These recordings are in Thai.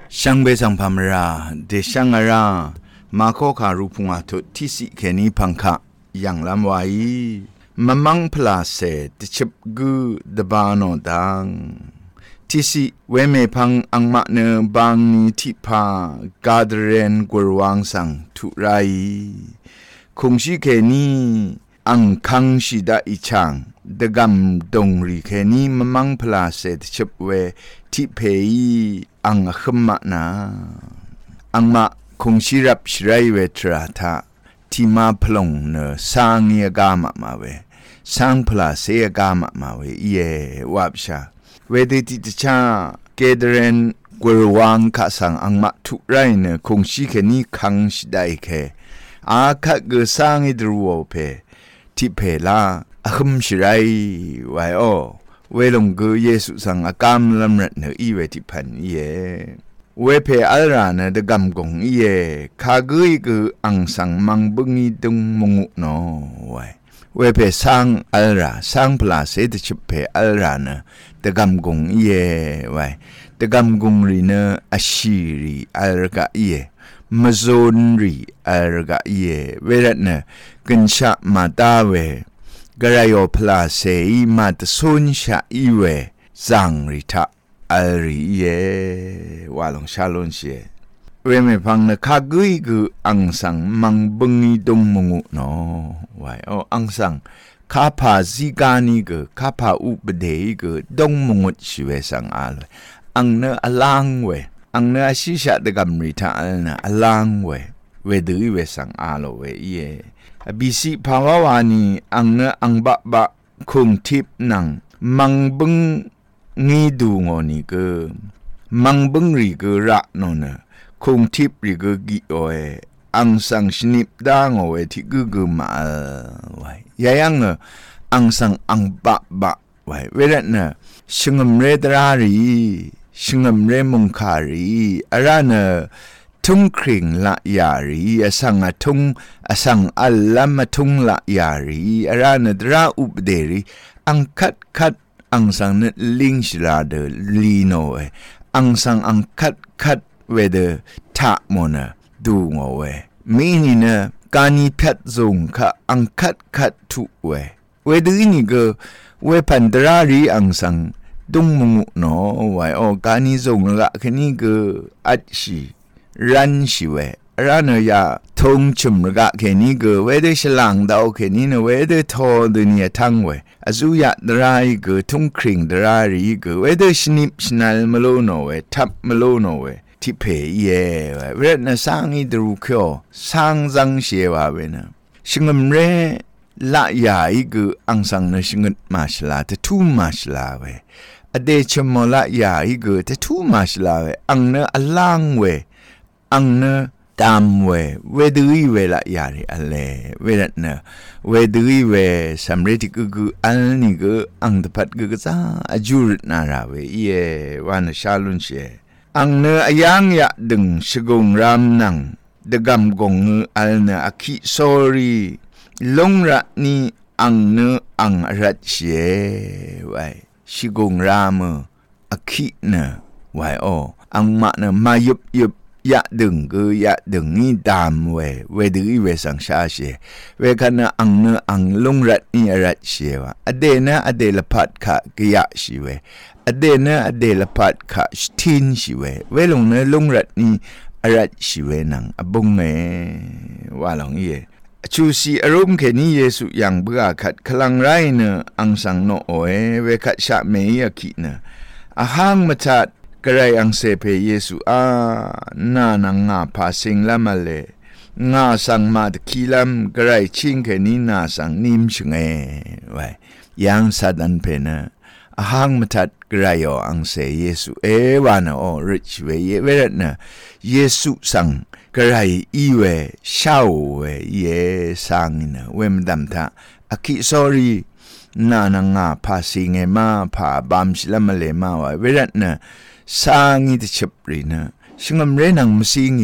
ช่างเบสังพามราเดช่างอารามาโคคารูพุงอาทุที่สิแค่นี้พังคะอย่างลำไว้มะมังพลาเสตชิบกูดบานอดังที่สิเวเมพังอังมะเนบางนีทิพากาดเรนกววางสังทุไรคงชิแค่นี้อังคังชิดาอิชังดะกัมดงรีแค่นี้มะมังพลาเสตชิบเวทิเพยอังขมะนาอังมะคงชิรับชไรเวทราทะที่มาพลงเนสร้างเนียกามะมาเวสร้างพลาเสียกามะมาเวเยวาบชาเวดิติตชาเกเดเรนกวรวังข้าสังอังมะทุไรเนคงชิแค่นี้คังชิได้แค่อาคักเกสร้างอิดรัวเพที่เพลาอขมชไรไว้โอเวลงเกเยสุสังอากามลำรัดเนอีเวทิพันเยเวเพอัลรานะดะกัมกงเยคากุยกอังสังมังบึงีตุงมงุโนไว้เวเพสังอัลราสังพลาเสตชิเพอัลรานะดะกัมกงเยไว้ดะกัมกงรีนะอชีรีอัลกะเยมะโซนรีอัลกะเยเวรัตนะกินชะมาตาเวกระยอพลาเสอีมาตสุนชะอีเวสังริทะอัลรีเยวาลงชาลนเชเวเมพังนะคากุยกุอังสังมังบึงีดงมงุโนไว้โออังสังคาพาซิกานีกุคาพาอุปเดยกุดงมงุชิเวสังอาลอังเนอลังเวอังเนอชิชะดะกัมริทะอัลนะอลังเวเวดือเวสังอาโลเวเยบิสิภาวาวานีอังเนอังบะบะคงทิพนังมังบึงงีดูงอนีก็มังบึงรีก็ระนนคงทิพรีก็กิโอเออังสังชนิบดางโอเอที่ก็มาไว้ยังอังสังอังบะบะไว้เวลานะชงมเรดรารีชงมเรมุงคารีอะไรนะทุ่งคริงละยารีอสังอทุ่งอสังอัลลัมทุ่งละยารีอะไรนะดราอุบเดรีอังคัดอังสังนึลิงชลาเดลีโนเออังสังอังคัดเวเดทะโมนะดูงอเวมีนี่นะกานีพัดซงคะอังคัดทุเวดือนี่ก็เวพันตรารีอังสังดุงมงุโนไวโอกานีซงละแค่นี้ก็อัดชีรันชีเวร้านยาทงชุมระแค่นี้ก็เวเดฉลางดาวแค่นี้นะเวเดทอดุนียทั้งเวอสุยะดรายก็ทุ่งคริงดรารีก็เวเดชนิบชนัลมโลโนเวทับมโลโนเวที่เพยเย่เวรนะสังอิดรูเคียวสังจังเชวาเวนะชิงมเรละยาอีก็อังสังนะชิงดมาชลาตะทูมาชลาเวอเดชมละยาอีก็ตะทูมาชลาเวอังนะอลังเวอังนะตามเวดูอีเวละยาริอะไรเวรัตนะเวดูอีเวสำเร็จก็อันนี้ก็อังตพัดก็จะอาจุรนาราเวเยวานชาลุนเชอังเนอยังยะดึงชกงรามนังดะกัมกงอัลเนอคิสอรีลงระนีอังเนออังรัดเชไว้ชกงรามอคิเนไว้โออังมะเนมายุบยะดึงก็ยะดึงนี่ตามเวดือเวสังชาเชเวคันอังเนอังลงรัดนี่รัดเชวะอเดนะอเดลพัดขะกยะชิเวอเดนะอเดลพัดขะสตินชิเวเวลงเนลงรัดนี่รัดชิเวนังอบุงเมว่าลงเยชูสีอารมณ์แค่นี้เยซูยังเบื่อขัดคลังไรเนอังสังโนโอเวขัดชะเมียกิเนอาหังมาชัดกระไรอังเสเพเยซูนานังงาพาสิงละมาเลงาสังมาตะคีลัมกระไรชิงแค่นี้นาสังนิมชงไว้ยังสัดันเพนะหังมาทัดกระไรอังเสเยซูวานะโอริชเวเวรนะเยซูสังกระไรอีเวชาวเวเยสังนะเวมดัมทะอคิสอรีนานังงาพาสิงมาพาบามชละมาเลมาไว้เวรนะสร้างอิทธิพลนะชิงมเรนังมุสิงี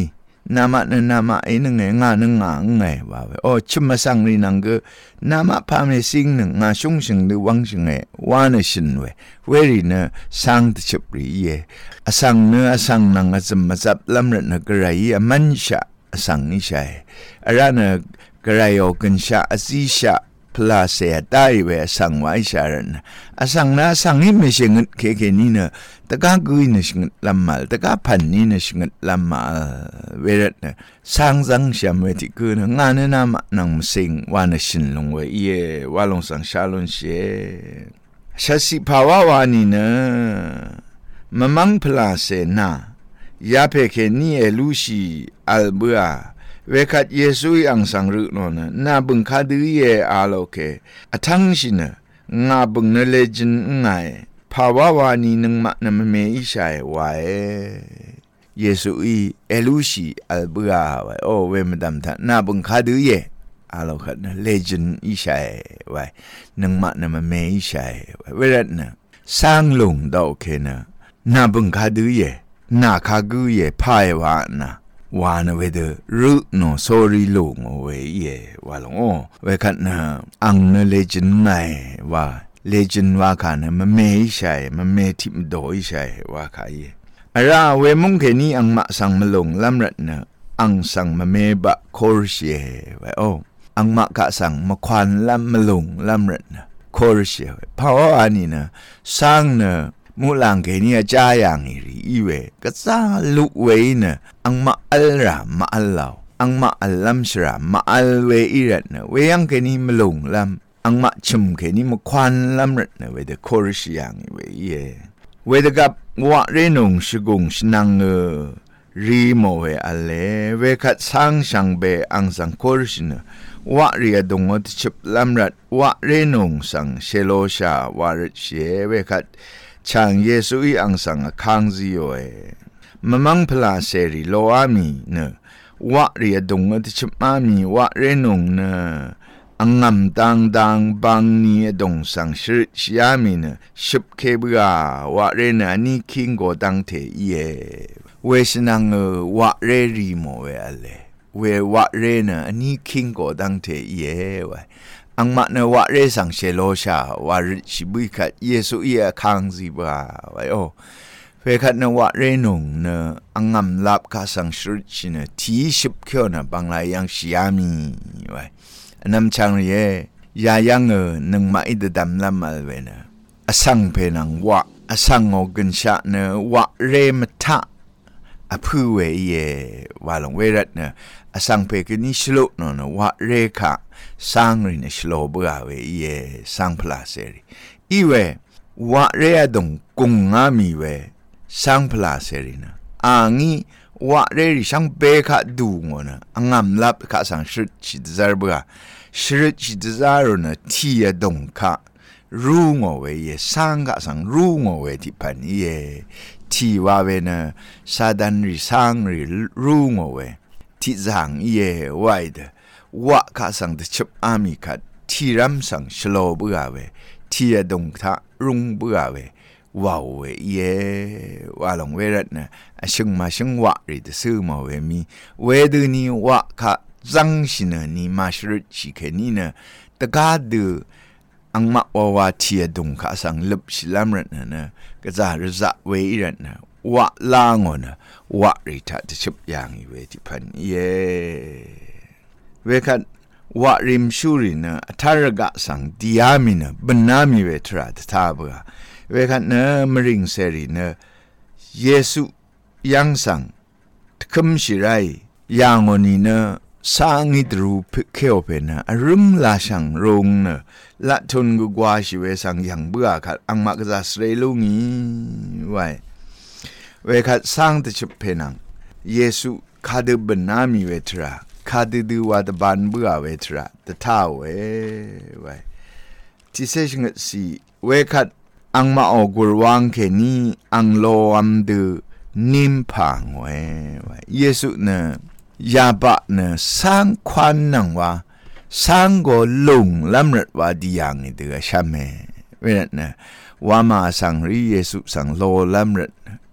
nama na nama nang nga ngai wa o chuma sang ri nang ge nama pa me sing nang nga shung shing de wang shing wa na shin we ri na sang de chip ri ye asang ne asang nang azam mazap lam rat na grai a man sha asang ni sha ara na grai o kan sha asi sha pla se dai we sang wa sha ran asang na sang ni me shing ke ni naตะกากุยนะชิงลำมาตะกาพันนี่นะชิงลำมาเวรนะสร้างสังเสียมเวทีกุนะงานนะมานังสิงวานะชินลงเวเยวาลงสังชาลงเชชาสิภาวะวานี่นะมะมังพลาเสนายาเพเคนี่เอลูชีอัลเบอเวคัดเยซูอังสังรุโนนะนาบึงคาดือเยอาโลเคอทังชินะงาบึงนะเลจินงายภาวะวานีนึงมะนะเมอิชัยวาเยซูอีเอลูชีอัลเบอาวาโอเวมดัมทะนาบุงคาดือเยอาโลคัดนะเลจินอิชัยวานึงมะนะเมอิชัยเวรัตนะสร้างลงดอกเคนะนาบุงคาดือเยนาคากุเยพายวานะวานะเวเดรุโนโซริลงเวเยวาลงโอเวคัดนะอังนะเลจินไงว่าเลจินว่าขานะมันเมย์ใช่มันเมย์ที่มันโดยใช่ว่าขายอะไรเวมุงแค่นี้อังมาสั่งมาลงลำรัดนะอังสั่งมาเมย์บะโครเชียไว้โออังมากะสั่งมาควันลำมาลงลำรัดนะโครเชียเพราะว่าอันนี้นะสร้างนะมูลังแค่นี้จ้าอย่างอีเวก็สร้างลุเวนะอังมาอัลรามาอัลลาวอังมาอัลลัมชรามาอัลเวอีรัดนะเวยังแค่นี้มาลงลำอังมาชุมแค่นี้มาควันลำรัดนะเวเดโครชิยังเวเยเวเดกับวะเรนงชิกงชินังรีโมเวอเลเวคัดสังชังเบอังสังโครชินะวะเรียดงอดชิบลำรัดวะเรนงสังเชโลชาวาริเชเวคัดช่างเยซูอีอังสังคังซิโอมะมังพลาเสรีโลอามีเนวะเรียดงอดชิบอามีวะเรนงเนอังงำดังบังนี้ดงสังชิยามีนะชิบเคบกาวะเรนะนี่คิงโกดังเทเยเวสนังวะเรรีโมเวอเลเววะเรนะนี่คิงโกดังเทเยวะอังมะนะวะเรสังเชโลชาวะริชิบุยคัดเยซูอีอะคังซิบาวะโอเวคัดนะวะเรนงนะอังงำลับกะสังชินะทีชิบเคียวนะบังลายังชิยามีวะน้ำช่างเย่ยายังนึงมาอิดดำลำมาเวนะอสังเพนังวะอสังโอกันชะเนวะเรมทะอพูเวเยวาลงเวรัตเนอสังเพกนิชโลนนวะเรคะสังรินชโลเบอเวเยสังพลาเสรีอีเววะเรดงกุงงามีเวสังพลาเสรีนะอางี้วะเรริช่างเบคะดูงอนะอังงำลับคะสังชิดชิดซาร์บะชิดชิดซาร์นะที่ดงคะรู้งอเวเยสังคะสังรู้งอเวที่พันเยที่ว่าเวนะซาดันริสังริรู้งอเวที่สังเยวายเดวะคะสังตะชิบอามีคะที่รำสังชโลเบอเวที่ดงคะรุงเบอเวว้าวเวเยวาลงเวรัตนะชิงมาชิงวะริดซื้อมาเวมีเวดูนี่วะค่ะจังชินะนี่มาชรุชิเคนี่นะตะกาดูอังมะวะที่ดงค่ะสังลบชิลามรัตนะก็จะรจะเวรัตนะวะลางอนะวะริทัดชิบอย่างเวที่พันเยเวคัดวะริมชูรินะทารกะสังดิยามินะบนามีเวทราตทาบะเวคันเนมริงเสรีเนเยซูยังสังทคมชิไรยังอนีเนสางิดรูปเคโอเปนะรุมลาชังรงเนละทุนกุกวาชิเวสังยังเบื่อขัดอังมักจะสเรลุงีไว้เวคัดสังตะชิบเพนังเยซูคาดบนามีเวทราคาดดูวัดบันเบื่อเวทราตะท้าเวไว้ที่เสชงสีเวคัดอังมาออกวางแค่นี้อังโลอัมดูนิมพังเว้ยเยซูเนี่ยยาบะเนี่ยสร้างควันนังว่าสร้างก็ลงลำรัดว่าดีอย่างนี้เดือใช่ไหมเว้ยเนี่ยว่ามาสังรีเยซูสังโลลำรัด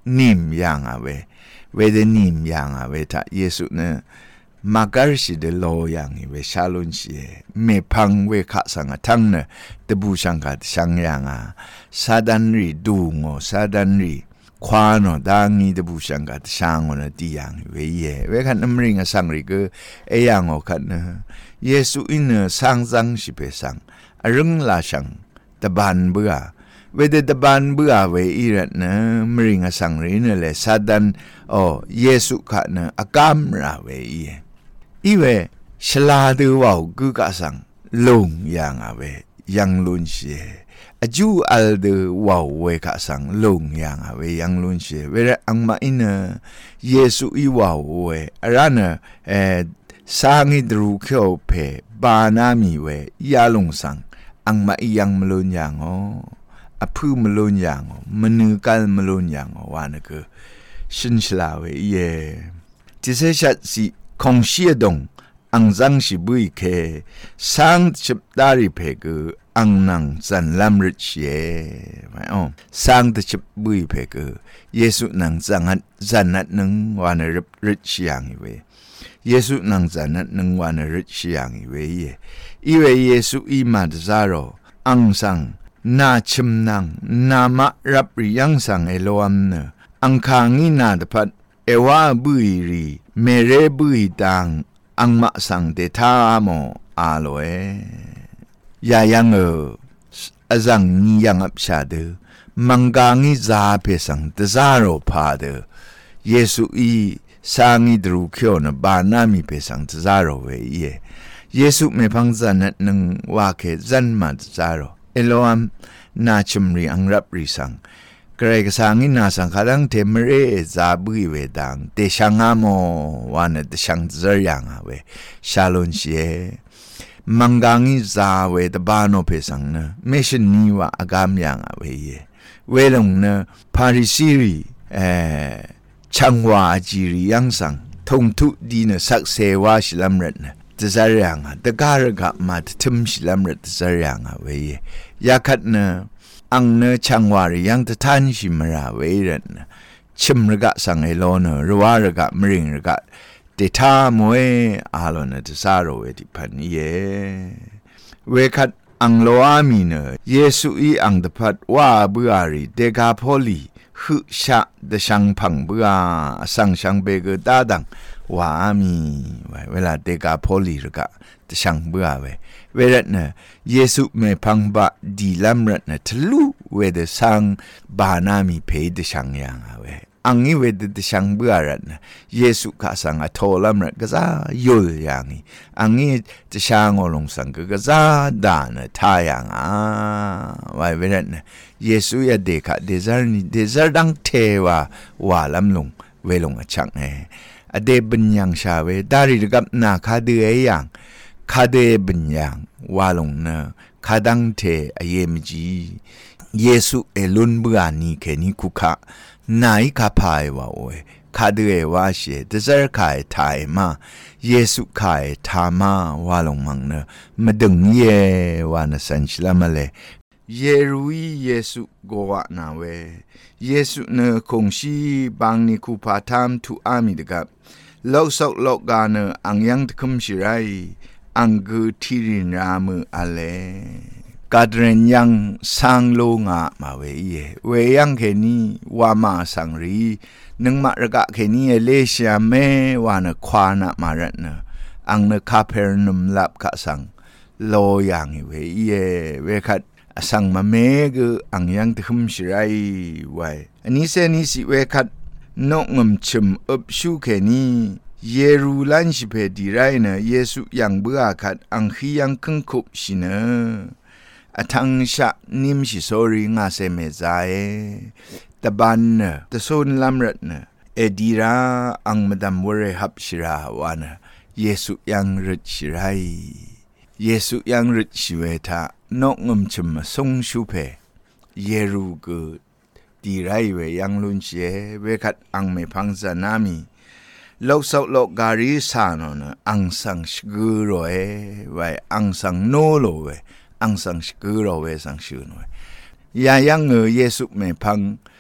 นิมยังอ่ะเวเดนิมยังอ่ะเวทะเยซูเนี่ยมาการสิเดโลยังเวชาลุนชีเมพังเวขะสังทั้งเนี่ยตะบูชังกัดชังยังอ่ะซาดันรีดูงอซาดันรีควานอดังนี้ตะบูชังกัดชังอนดียังเวเยเวขันน้ำริงอ่ะสังริกเอยังอขันเนี่ยเยซูอินเนี่ยสังจังสิเปสังรึงลาชังตะบันเบื่อเวเดตะบันเบื่อเวอีรัตนะมริงอ่ะสังริเนี่ยเลยซาดันเยซูขันเนี่ยอากามราเวอีอีเวฉลาดว่าวกูกะสังลงยังอ่ะเวยังลุนเชอจูอัลเดว่าวเวกะสังลงยังอ่ะเวยังลุนเชเวระอังมาอินเยซูอีว่าวเวอะระนะสร้างดรูเขียวเพบานามีเวยาลงสังอังมาอียังมลุนยังอ๋ออพูมลุนยังอ๋อมนึกัลมลุนยังอ๋อวานะก็ชินฉลาเวเยที่เสชัดสิคงเชียดงอังจังสิบุยเคสังชิบดาริเพกอังนังจันลำริเชไม่สังชิบบุยเพกเยซูนังจันนัดนึงวานริชยังเวเยซูนังจันนัดนึงวานริชยังเวอีเวเยซูอีมาดซาโรอังสังนาชิมนังนามารับริยังสังเอโลอัมเนอังคางินาดพัดเอวาบุยรีเมเรบุยตังอังมาสังเดทามอาโลยายังอจังนียังอับชาเดมังกางิซาเพสังเตซาโรพาเดเยซูอีสังิดรูเขียวนบานามีเพสังเตซาโรเวเยซูเมพังจันนัดนึงว่าเคจันมาเตซาโรเอโลอัมนาชิมรีอังรับรีสังกระไรก็สังอินาสังขลังเทมเรซาบุยเวดังเตชังอาโมวานเตชังเจริยังเวชาลอนเชมังกังิซาเวตบานอเพสังเนเมชนีวะอากามยังเวเวลงเนพาริซีรีชังวาจีริยังสังทงทุดีเนสักเซวาชิลัมรัตเนเตซายังตะการกะมาทิมชิลัมรัตเตซายังเวยาคัดเนอังเนชังวาริยังตะทันชิมราเวรันชิมรกะสังเอโลเนรวารกะมริงรกะเตทามเวอาโลเนตซาโรเวติพันเยเวคัดอังโลอามีเนเยซูอีอังตะพัดว่าเบือรีเดกาโพลีฮึชะเดชังพังเบือสังชังเบกตาดังว่ามีเวลาเดกาโพลีรกะเดชังเบือเวรัตเนเยซูเมพังบะดีลัมรัตเนทลูเวเดสังบานามีเพเดชังยังอังนี้เวเดชังเบื่อรัตเนเยซูข้าสังอโทลัมรัตก็จะยุลยังนี้อังนี้เดชังอลงสังก็จะดานทายังไว้เวรัตเนเยซูยาเดค่ะเดซาร์ดังเทวาลัมลงเวลงชังอเดบัญญังชาเวดาริรกับนาคาเดยังคาเดบัญญังวาลงเนคาดังเทอเยมจีเยซูเอลุนเบือนีเคนิคุคะนายคาพายวาโอคาเดวาเชเดซร์คายทายมาเยซูคายทามาวาลงมังเนมดึงเยวานสันชลามะเลเยรูเยซูโกวะนาเวเยซูเนคงชีบังนิคุปาทามทุอามิดกับโลกสกโลกกาเนอังยังตะคุมชิไรอังกูทีรินรามืออะไรกาดเรนยังสังโลงะมาเวเวยังเคนีวามาสังรีนึงมาระกะเคนีเลเซียเมวานควานะมารัตเนอังเนคาเพร์นุมลับกะสังโลยังเวเวคัดสังมาเมกอังยังตะคุมชิไรไว้อันนี้เซนิสิเวคัดนกงมชิมอบชูเคนีเยรูลันชิเพดีไรเนเยซูยังเบื่อขัดอังคียังคึงคุบชิเนอทังชะนิมชิโซริงาเซเมซาตะบันเนตะโซนลัมรัตเนเอดีราอังมดัมวเรฮับชิราวานะเยซูยังริดชิไรเยซูยังริดชิเวทานกงมชิมทรงชูเพเยรูกดีไรเวยังลุนเชเวขัดอังเมพังซานามีโลกสกโลกการีสานนอังสังชกุโรไว้อังสังโนโลเวอังสังชกุโรเวสังชูโนยายังเยซูเมพัง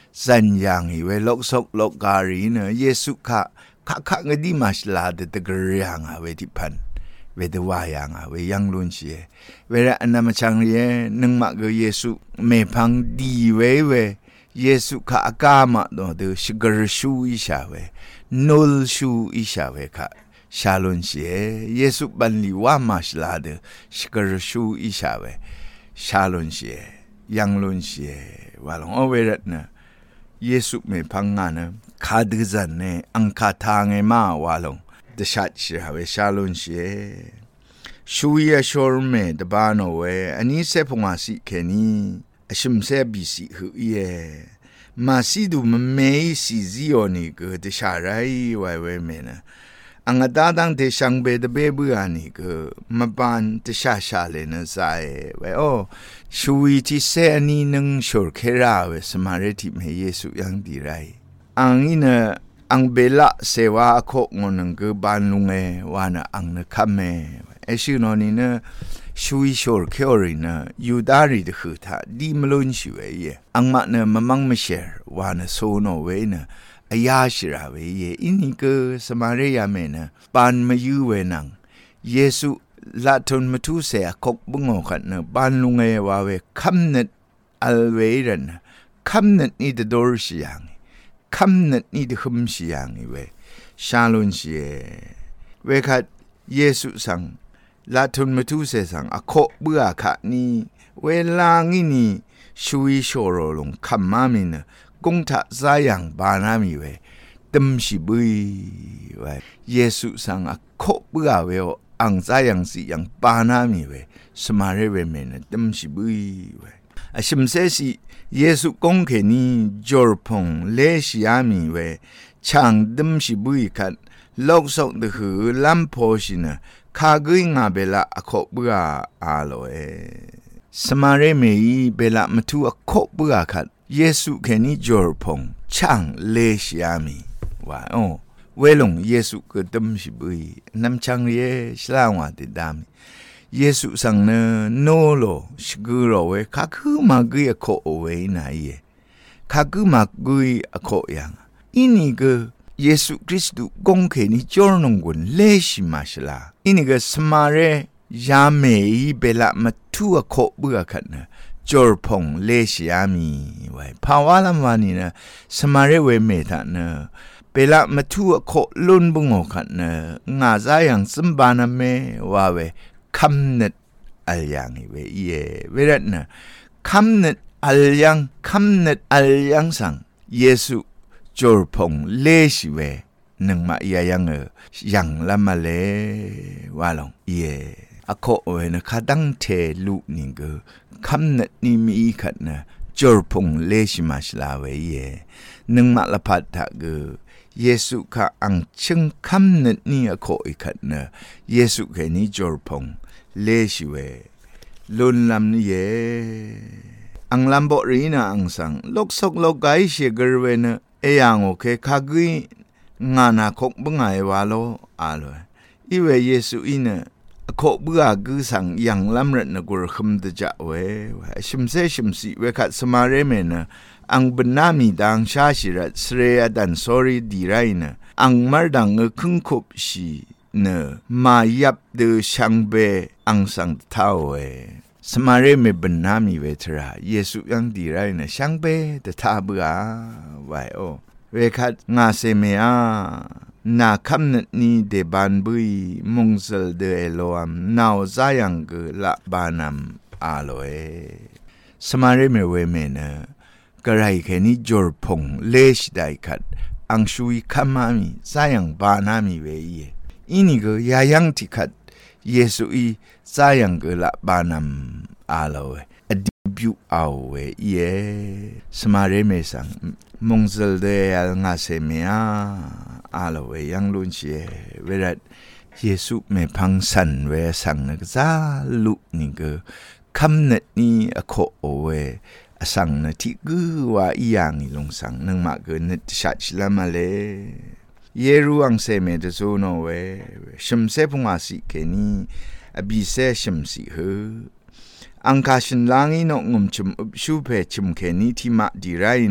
สัญญาณเวลกศกลกการีเนเยซูค่ะงดีมาชลาเดตกเรียงเวทิพันเวเดวายังเวยังลุนเชียเวลาอันนั้นมาจังเรียนึงมาเกเยซูเมพังดีเวเยซูค่ะอากามาโดเดชิกรชูอิชาเวนุลชูอิชาเวค่ะชาลุนเชียเยซูบันลีว่ามาชลาเดชิกรชูอิชาเวชาลุนเชียยังลุนเชียวาลงเอาเวรัตนะเยซูเมพังงานคาดซันเนอังคาทางมาวาลงเดชัดเชียเวชาลุนเชียชูยาชอร์เมดบานโอเวอันนี้เซพงาสิเคนีชิมเซบิสิหือเยมาสิดูมเมย์สิซิโอนิกเดชาไรไวเวเมนะอังดาดังเดชังเบดเบบุอานิกมาบานเดชาชาเลนะไซเวโอชูยที่เซอันนี้นึงชอร์เคราเวสมาเรติเมเยซูยังดีไรอังอินะอังเบลาเซวาโคงนังกบานลุงเอวานะอังนะคัมเมเอชิโนนีนะชูยชอร์เคอรินะยูดาริดคือท่าดีมลุนชิเวเยอังมานะมะมังมะเชรวานะโซโนเวนะอายาชิราเวเยอินิกสมาเรียเมนะปานมายูเวนังเยซูลาทุนมาทุเสะคกบุงอขันนะปานลุงเอวาเวคัมเนตอัลเวรันคัมเนตนี่เดดอร์ชิยังคัมเนตนี่เดคุมชิยังเวชาลุนชิเอเวคัดเยซูสังลาทุนมาทุเสสังอโคเบื่อค่ะนี่เวลางี้นี่ช่วยโชโรลงคำมามินะกงทัศยังบานามีเวตึมชิบุยเวเยซูสังอโคเบื่อเวอังใจยังสิยังบานามีเวสมาเรเวเมนะตึมชิบุยเวอชิมเซสิเยซูกงเคนี่จอร์พงเลชิอามีเวช่างตึมชิบุยคัดโลกสกเดหือลัมโพชินะคากุยงาเบลาอโคเบื่ออาโลเอสมาเรเมยีเบลามาทูอโคเบื่อคัดเยซูแค่นี้จอร์พงช่างเลชิอามีว่าโอเวลงเยซูก็ตึมชิบุยน้ำช่างเยสลาวาติดามเยซูสังเนโนโลชกุโรเวคากุมากุยอโคเวนาเยคากุมากุยอโคยังอินี่ก็เยซูคริสต์กงเขนิจอร์นงกุนเลชิมาชลาอินี่ก็สมาเรยาเมย์เบลามาทัวโคเบื่อขันนะจอร์พงเลชิอามีไว้ภาวะลำวานี่นะสมาเรเวเมธานะเบลามาทัวโคลุนบุงอขันนะงาซายังสมบานาเมว่าเวคัมเนตอัลยังเวเยเวรัตนะคัมเนตอัลยังสังเยซูจอร์พงเลชิเวนึงมาเอียยังละมาเลว่าลงเยอโคเวนะคาดังเทลุนิงก็คำนัดนี้มีขัดนะจอร์พงเลชิมาชลาเวเยนึงมาละพัดถักเยซูค่ะอังชิงคำนัดนี้อโคอีขัดนะเยซูแค่นี้จอร์พงเลชิเวลุนลำนี้เยอังลำบรีนะอังสังลกศกลกไกเชกรเวนะเอียงโอเคคากุยงานาคกบังไงวาโลอาโลอีเวเยซูอินะโคเบื่อกุสังยังลำรัดนะกุรคมตะจะเวชิมเซชิมสิเวคัดสมาเรเมนะอังบนามีดังชาชิรัดสเรียดันสอรีดีไรนะอังมาดังคึงคบชีนะมายับเดชังเบอังสังเท่าเวสมาเรเมบนามีเวทราเยซูยังดีไรนะชังเบตะทาเบื่อไวโอเวคัดงาเซเมียนาคำนัดนี้เดบันบุยมงซลเดเอโลอัมนาวซายังกละบานัมอาโลเอสมาเรเมเวเมนะกระไรแค่นี้จอร์พงเลชได้ขัดอังชุยคำมามีซายังบานามีเวเยอินี่ก็ยายังที่ขัดเยซูอีซายังกละบานัมอาโลเออดิบิวเอาเวเยสมาเรเมสังมงซลเดอัลงาเซเมียอาโลเวยังลุนเชเวรัดเยซูเมพังสันเวสังนกซาลุนิงก็คำนัดนี้อโคโอเวสังนะที่กูว่าอีหยังลงสังนึงมาเกินนึดชัดละมาเลเยรูอังเซเมตโซโนเวชิมเซพงอาสิเคนีอบิเซชิมสิเฮอังคาชินลางอีนงุมชุมอุบชูเพชิมเคนีที่มาดีไรนะ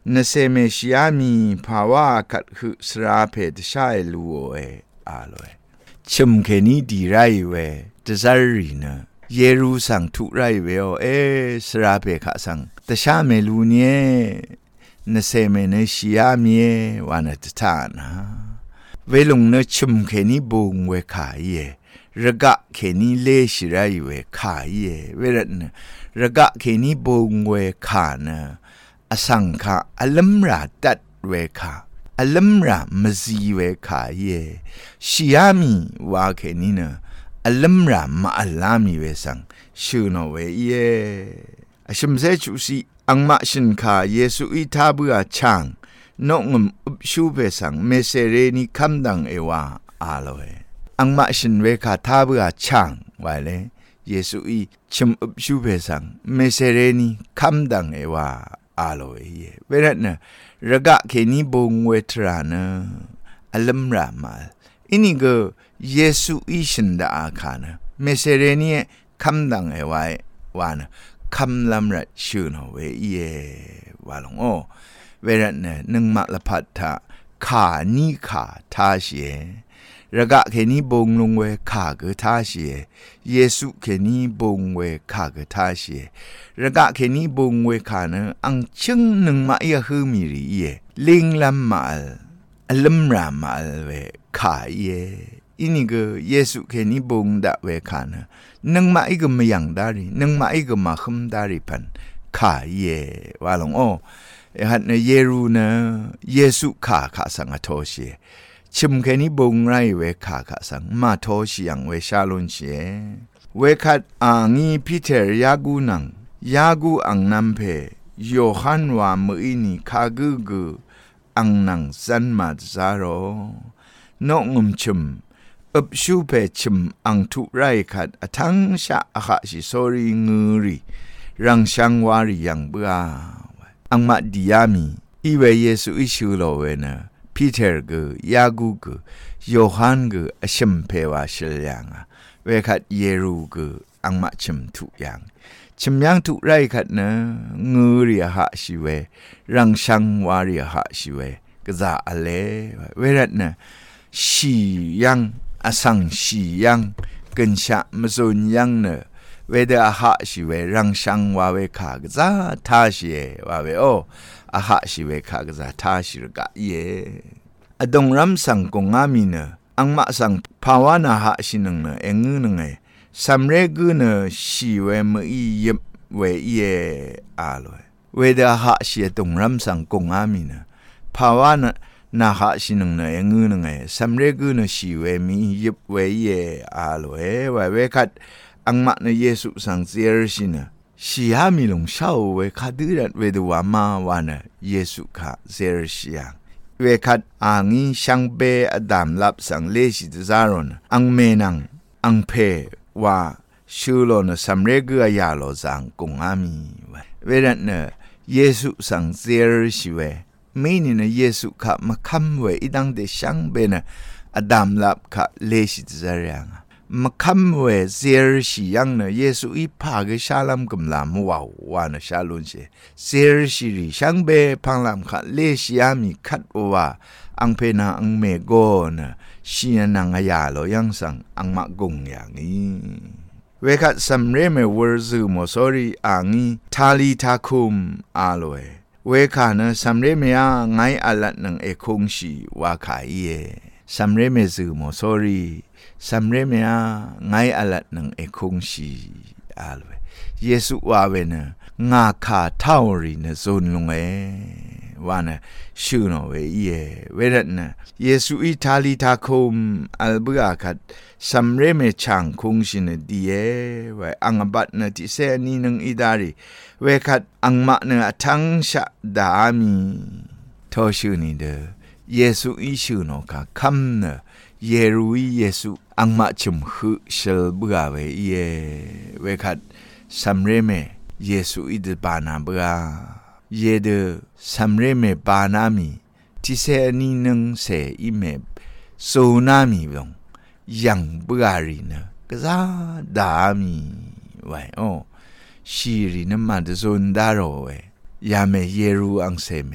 นเซเมชิอามีภาวะกัดคือสราเพดชายลูโอเออาลอยชิมเคนี้ดีไรเวตะซารีนะเยรูสังทุไรเวโอสราเพคะสังตะชาเมลูเนนเซเมเนชิอามีวานะตะทานะเวลงเนชิมเคนี้บงเวขาเยระกะเคนี้เลชิไรเวขาเยเวรนะระกะเคนี้บงเวขานะอสังคะอัลลัมราตัดเวขาอัลลัมรามซีเวขาเยชิอามีวาเคนี้นะอัลลัมรามาอัลลามีเวสังชูโนเวเยอชิมเซจุสีอังมาชินคาเยซูอิทาบัวช่างนงมอุบชูเวสังเมเซเรนีคำดังเอวาอาโลเออังมาชินเวคาทาบัวช่างไว้เลยเยซูอิชิมอุบชูเวสังเมเซเรนีคำดังเอวาอาโลเอเวรนะระกะเคนีบงเวทรานะอัลลัมรามาอินี่ก็เยซูอิชินดาอาคานะเมเซเรนีคำดังเอวาวานะคำลำรัดชูนเวเยวาลงโอเวรนะนึงมาละพัดทะขานี่ขาทาเชระกะเคนี้บงลงเวขาเกทาเชเยซูเคนี้บงเวขาเกทาเชระกะเคนี้บงเวขานะอังชึงนึงมาเยฮือมีรีเยลิงลำมาอัลลัมรามาเวขาเยอินี่ก็เยซูเคนี้บงดะเวขานะนึงมาอีกไม่ยังดารีนึงมาอีกมาขมดารีพันขาเยวาลงโอฮัดเนเยรูนะเยซูขาสังอโทเชชิมแค่นี้บงไรเวขาสังมาโทเชียงเวชาลุนเชเวคัดอางีพีเตอร์ยากูนังยากูอังนัมเพโยฮันวามืออินีคากูอังนังซันมาซาโรนงมชิมอุบชูเพชิมอังทุไรขัดทั้งชะอาคาชิโซรีงือรีรังชังวารียังเบื่ออังมาดิยามีอีเวเยซูอิชูโลเวนะพีเตอร์กูยากูกูโยฮันกูอชิมเพวาชิลยังเวขัดเยรูกูอังมาชิมทุยังชิมยังทุไรขัดนะงือรีหะชิเวรังชังวารีหะชิเวกษาอเลเวรัตนะชียังอสังชียังกันชะมซุนยังเนเวเดอาหะชิเวรังชังวาเวขากษาทาชิเอวาเวโออาหะชิเวขากษาทาชิรกะเยอดงรัมสังกงอามีเนอังมะสังภาวนาหะชินึงเนเองนึงเอสัมเรกุเนชีเวมอียบเวเยอาลอยเวเดอาหะชิดงรัมสังกงอามีเนภาวนานาหะชินึงเนเองนึงเอสัมเรกุเนชีเวมียบเวเยอาลอยเวคัดอังมาเนเยซูสังเซรชินะชีฮามิลงชาวเวคัดดิรัดเวดวามาวานะเยซูคาเซรชิยังเวคัดอางิชังเบอดามลับสังเลชิตซารอนอังเมนังอังเพว่าชูโลนสัมเรกุอายาโลสังกงอามีเวรันเนเยซูสังเซรชิเวไม่นินเยซูคามาคัมเวอีดังเดชังเบนะอดามลับคาเลชิตซารียังมาคำเวเซรชิยังเนเยซูอีพาเกชาลัมกำลามว่าววานชาลุนเชเซรชิริชังเบพังลามขัดเลชิอามีขัดว่าอังเพนาอังเมโกนะชีนังอยาโลยังสังอังมะกงอย่างนี้เวคัดสัมเรเมเวอร์ซูโมซอรีอังนี้ทาลีทาคุมอาโลเวคันะสัมเรเมียไงอัลลัดนังเอคงชีว่าขายเยสัมเรเมซูโมซอรีสัมเรเมียไงอัลลัดนังเอคงชีอาลเวเยซูว่าเวนะงาคาเท่ารีนะโซนลงวานะชูโนเวเยเวรัตนะเยซูอิทาลีทาคุมอัลเบือคัดสัมเรเมชังคงชินดีเอไวอังบัดนะติเซนีนังอิดารีเวคัดอังมะนะทั้งชะดามีทอชูนีเดเยซูอิชูโนคาคัมนะเยรูเยซูอังมาจุมฮึเชลเบือเวเยเวคัดสัมเรเมเยซูอิดบานาเบือเยเดสัมเรเมบานามีที่เซนีนึงเซอิเมโซนามีลงยังเบือรีนะก็ซาดามีไว้โอชีรีนะมาดโซนดาโรเวยาเมเยรูอังเซเม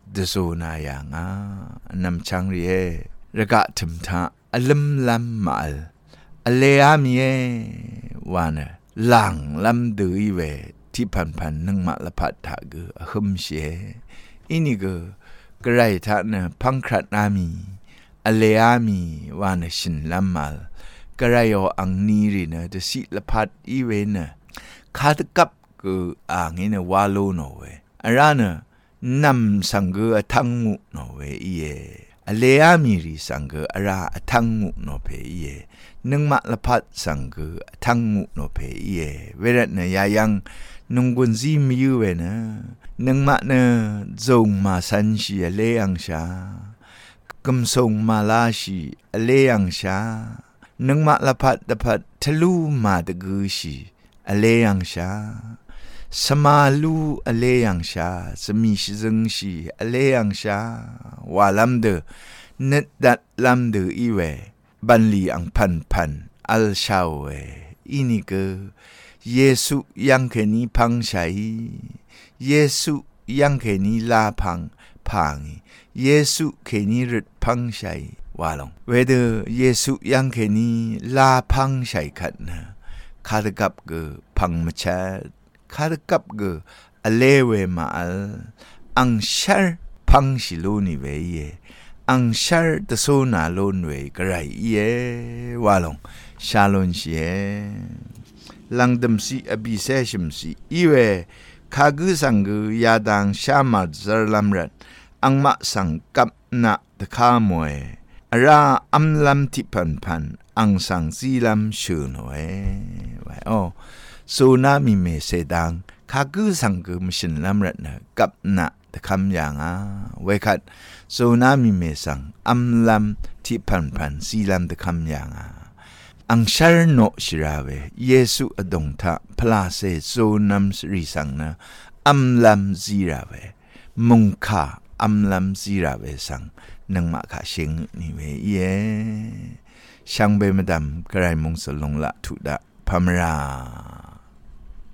เดโซนายางนำชังเรียระกะถึมทะอลัมลัมมาลอเลอามีเอวานะหลังลัมดือเวที่พันนึงมาละพัดถากหึมเชอินี่กระไรท่านะพังครัดนามีอเลอามีวานะชินลัมมาลกระไรโออังนีรีนะจะสิละพัดอีเวนะคาตกับอ่างนี่วาโลโนเวอารานะนำสังเกอทั้งมุโนเวอีเออเลอามีรีสังเกออาราทั้งมุโนเพอีเอนึงมาละพัดสังเกอทั้งมุโนเพอีเอเวรนะยายังนุงกุนซีมีอยู่เวนะนึงมานะจงมาสันชีเลยังชากำทรงมาลาชีเลยังชานึงมาละพัดตะพัดทะลุมาตะกุชีเลยังชาสมาลูอเลยังชาสมีชิซึงชีอเลยังชาวาลัมเดเนตดัดลัมเดอีเวบันลีอังพันอัลชาวเวอินิเกเยซูยังเคนีพังชัยเยซูยังเคนีลาพังเยซูเคนีรึดพังชัยวาลงเวเดเยซูยังเคนีลาพังชัยขัดนะคาดกับพังมชาคาดกับอเลเวมาอัลอังชาร์พังชิโลนิเวเยอังชาร์ตโซนาโลนเวกไรเยวาลงชาลอนเชลังดมซีอบิเซชิมซีอีเวคากุสังกุยาดังชามาซาลัมรัดอังมาสังกับนาตะคามวยราอัมลัมทิพันอังสังซีลัมชูนเวไว้โอโซนามิเมเซดังคากุสังกุมชินลัมรัดนะกับนาตะคำอย่างเวคัดโซนามิเมสังอัมลัมทิพันซีลัมตะคำอย่างอังชาร์โนชิราเวเยซูอดงทะพลาเซโซนัมสริสังนะอัมลัมซีราเวมุงคาอัมลัมซีราเวสังนังมาคาเชงนี่เวเยช่างเบมดำกระไรมงสลงละทุดะพามรา